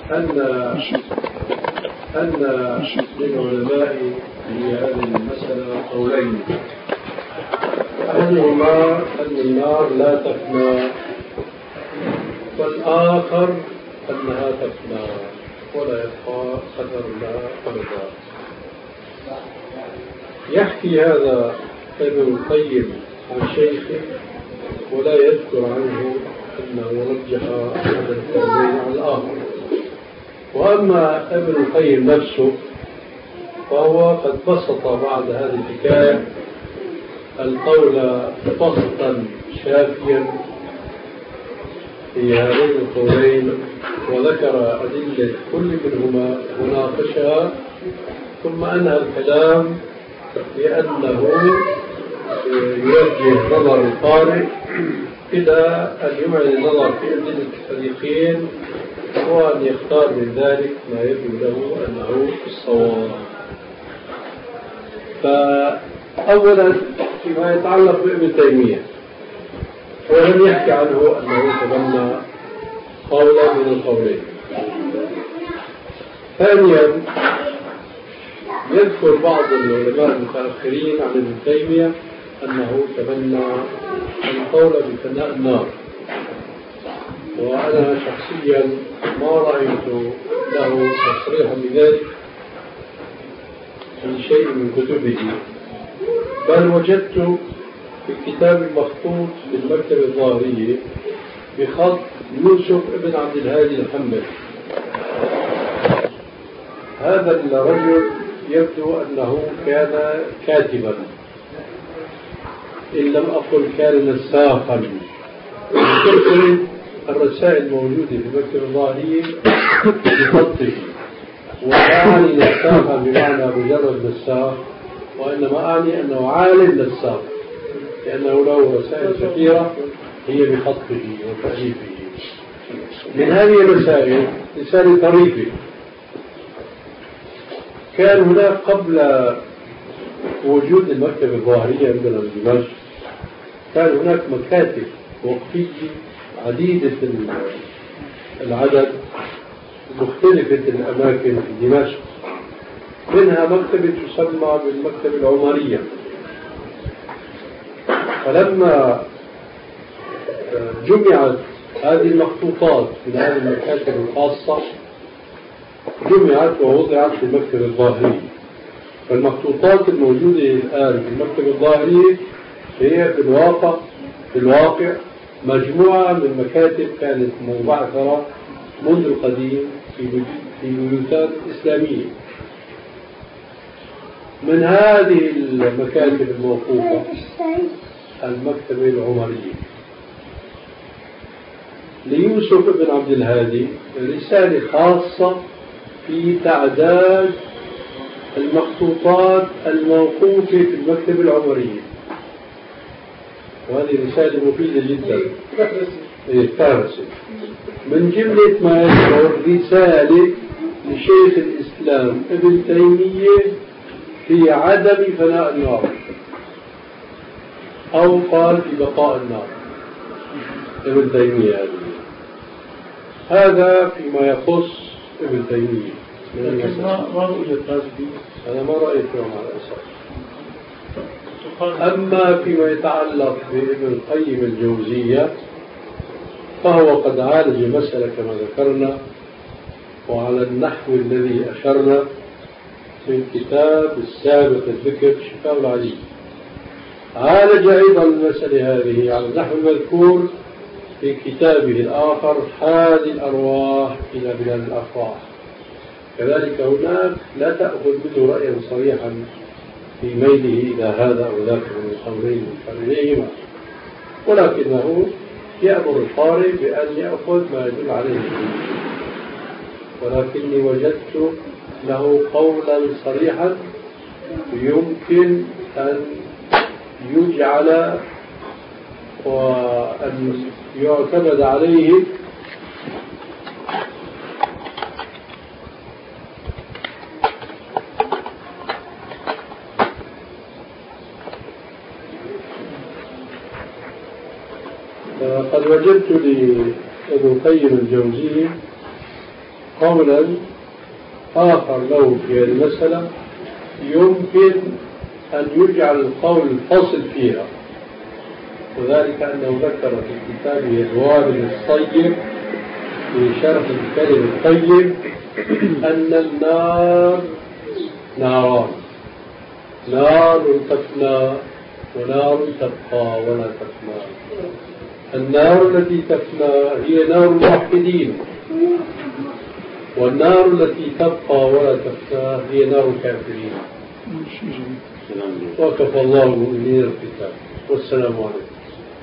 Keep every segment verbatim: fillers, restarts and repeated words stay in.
أن أن للعلماء في هذه المسألة قولين. أحدهما أن النار لا تفنى، والآخر أنها تفنى ولا يبقى قدر لها أبدا. يحكي هذا ابن القيم عن شيخه ولا يذكر عنه أنه رجح هذا القولين على الآخر. وأما ابن القيم نفسه فهو قد بسط بعد هذه الحكاية القول بسطا شافيا في هذين القولين، وذكر أدلة كل منهما وناقشها، ثم أنهى الكلام لأنه يوجه نظر القارئ إلى أن يمعن النظر في أدلة الفريقين وأن يختار من ذلك ما يبدو له أنه الصواب. فأولا فيما يتعلق بابن تيمية، ولم يحكي عنه أنه تبنى قولا من القولين. ثانيا يذكر بعض العلماء المتأخرين عن ابن تيمية أنه تبنى القول بفناء النار، وأنا شخصيا ما رأيت له تصريحا بذلك في شيء من كتبه، بل وجدت في كتاب مخطوط في المكتبة الظاهرية بخط يوسف ابن عبد الهادي الحنبلي. هذا الرجل يبدو أنه كان كاتبا، إن لم أقل كان نساخا. تذكر الرسائل الموجودة في المكتبة الظاهرية بخطه، ولا أعني نساخا بمعنى مجرد نساخ، وإنما أعني أنه عالم نساخ، لأنه له رسائل كثيرة هي بخطه وتأليفه. من هذه الرسائل رسالة طريفة. كان هناك قبل وجود المكتبة الظاهرية عندنا في دمشق كان هناك مكاتب وقفية عديدة العدد مختلفة الأماكن في دمشق، منها مكتبة تسمى بالمكتبة العمرية. فلما جمعت هذه المخطوطات من هذه المكاتب الخاصة جمعت ووضعت في المكتبة الظاهرية. فالمخطوطات الموجودة الآن في المكتبة الظاهرية هي في الواقع في الواقع مجموعة من مكاتب كانت مبعثرة منذ القديم في بيوتات إسلامية. من هذه المكاتب الموقوفة المكتبة العمرية ليوسف بن عبد الهادي رسالة خاصة في تعداد المخطوطات الموقوفة في المكتبة العمرية، وهذه رسالة مفيدة جدا. فارسة من جملة ما يذكر رسالة لشيخ الإسلام ابن تيمية في عدم فناء النار، أو قال في بقاء النار ابن تيمية. هذا فيما يخص ابن تيمية. ما رؤية هذه؟ أنا ما رأيته على الأساس. أما فيما يتعلق بابن القيم الجوزية فهو قد عالج المسألة كما ذكرنا وعلى النحو الذي أشرنا في الكتاب السابق الذكر شفاء العليل. عالج أيضا المسألة هذه على النحو المذكور في كتابه الآخر حاد الأرواح إلى بلاد الأفراح. كذلك هناك لا تأخذ منه رأيا صريحا في ميله إلى هذا أو ذاك من القولين المشار، ولكنه يأمر القارئ بأن يأخذ ما يدل عليه، ولكني وجدت له قولا صريحا يمكن أن يجعل وأن يعتمد عليه قد وجدت لابن القيم الجوزي قولا آخر له في المسألة يمكن أن يجعل القول الفصل فيها، وذلك أنه ذكر في كتابه الوابل الصيب في شرح الكلم الطيب أن النار ناران، نار تفنى ونار تبقى ولا تفنى. النار التي تفنى هي نار الموحدين، والنار التي تبقى ولا تفنى هي نار الكافرين. وكفى الله المؤمنين القتال. والسلام عليكم.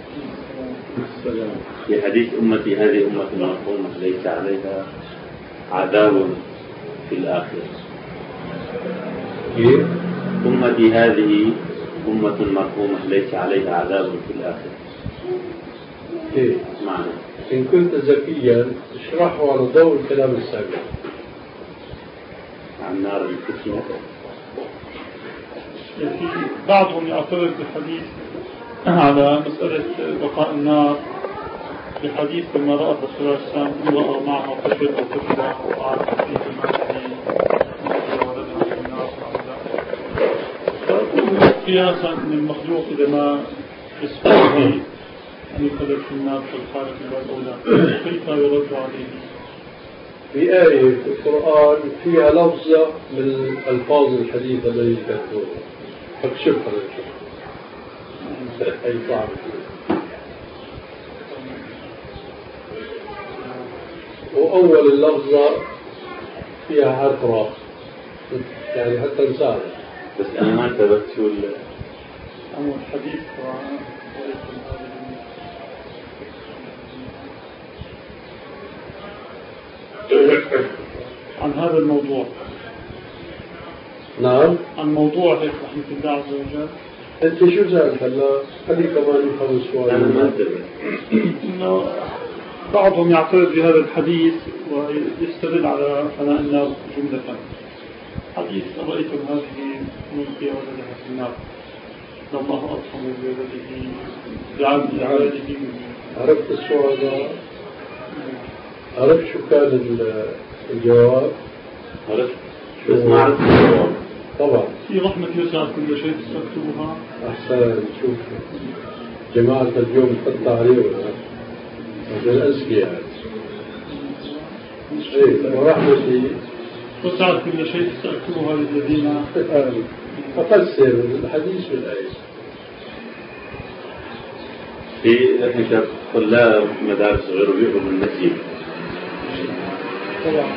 في حديث أمتي هذه أمة مرحومة ليس عليها عذاب في الآخرة. كيف؟ أمتي هذه أمة مرحومة ليس عليها عذاب في الآخرة. كيف؟ معنى إن كنت ذكيا اشرحه على ضوء الكلام السابق عن نار الفتنة. بعضهم يعترض بحديث على مسألة بقاء النار بحديث لما رأى الرسول صلى الله عليه وسلم امرأة معها طفل أو طفلة وقعت في النار قياسا من المخلوق إذا ما يسبقه أن يخلق في النار في الخارج الأولى، كيف يرد عليه؟ في آية في القرآن فيها لفظة من ألفاظ الحديث الذي ذكرته، فاكشفها لك أي صعب. وأول اللفظة فيها حرف راء، يعني حتى انسان. بس أنا ما انتبهت شو أول الحديث عن هذا الموضوع. نعم. عن موضوع هيك رحمة الله عز وجل. أنت شو سألت هلا؟ خلي كمان يفهم السؤال. أنا ما انتبه. إنه بعضهم يعترض بهذا الحديث ويستدل على فناء النار جملة. حديث رأيتم هذه ملكية ولدها في النار، الله أرحم بولده بعبده. عرفت السؤال ده؟ عرفت شو كان الجواب؟ عرفت بس ما عرفت الجواب. طبعا في رحمة يسعى كل شيء تستكتبها. أحسن. شوف جماعة اليوم تحط عليه هذا الأذكياء. إيه ورحمتي وسعت كل شيء تستكتبها للذين أفسر الحديث بالآية. في إحنا طلاب مدارس غير بيئة بالنسيب. طبعا.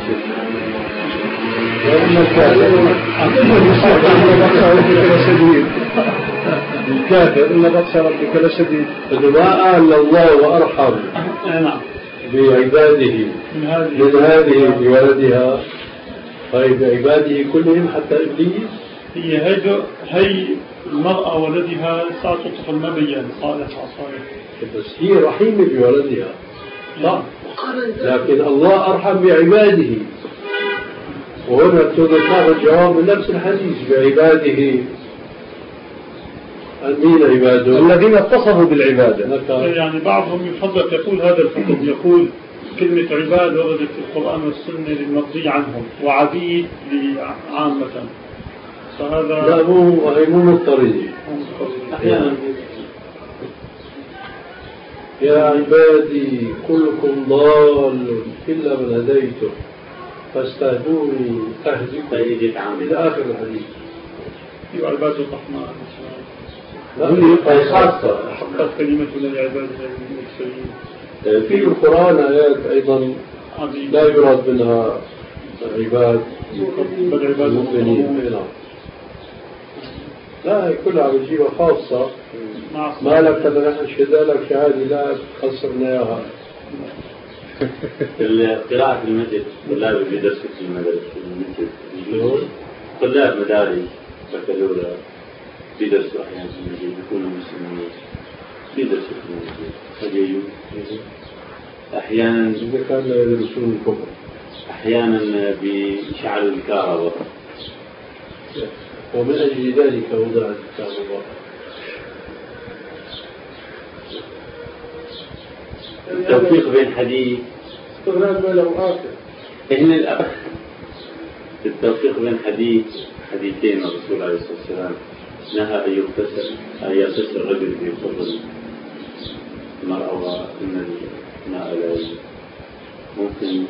الكافر إن بطش ربك لشديد. إنه ما قال الله وأرحم بعباده من هذه بولدها، طيب بعباده كلهم حتى إبليس. هي هيدا هي المرأة ولدها ساعة طفل ما بين صالح صالح، بس هي رحيمة بولدها صح، لكن الله أرحم بعباده. وهنا تذكر الجواب من نفس الحديث بعباده. مين عباده؟ الذين اتصفوا بالعبادة. يعني بعضهم يفضل يقول هذا الحكم، يقول كلمة عباد وردت في القرآن والسنة للمرضي عنهم، وعبيد عامة. فهذا لا مو هي مو مضطردة. أحيانا يا عبادي كلكم ضال إلا من هديته فاستهدوني أهدكم إلى آخر الحديث. في عباد الرحمن لا خاصة حقت كلمتنا لعباد المرسلين. في القرآن آيات أيضا لا يراد منها عباد بل عباد المؤمنين. لا هي كلها عم تجيبها خاصة. ما لك هذا نحن شهداء لك شهادة لا خسرنا إياها. القراءة في المسجد طلاب بيدرسوا في المسجد، طلاب مدارس بكالوريا بيدرسوا أحيانا في المسجد، بيكونوا مسلمين بيدرسوا في المسجد. أحيانا إذا كان لا يدرسون الكفر، أحيانا بيشعلوا الكهرباء. ومن أجل ذلك وضعت الكهرباء. التوفيق بين حديث استغراب ما له آخر. إن الأخ التوفيق بين حديث حديثين الرسول عليه الصلاة والسلام نهى أن يغتسل أن يغتسل الرجل بفضل المرأة وإن الماء لا يجوز. ممكن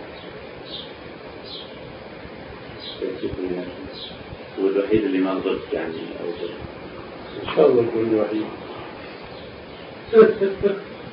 هو الوحيد اللي ما ضد يعني أو ضد. إن شاء الله يكون الوحيد.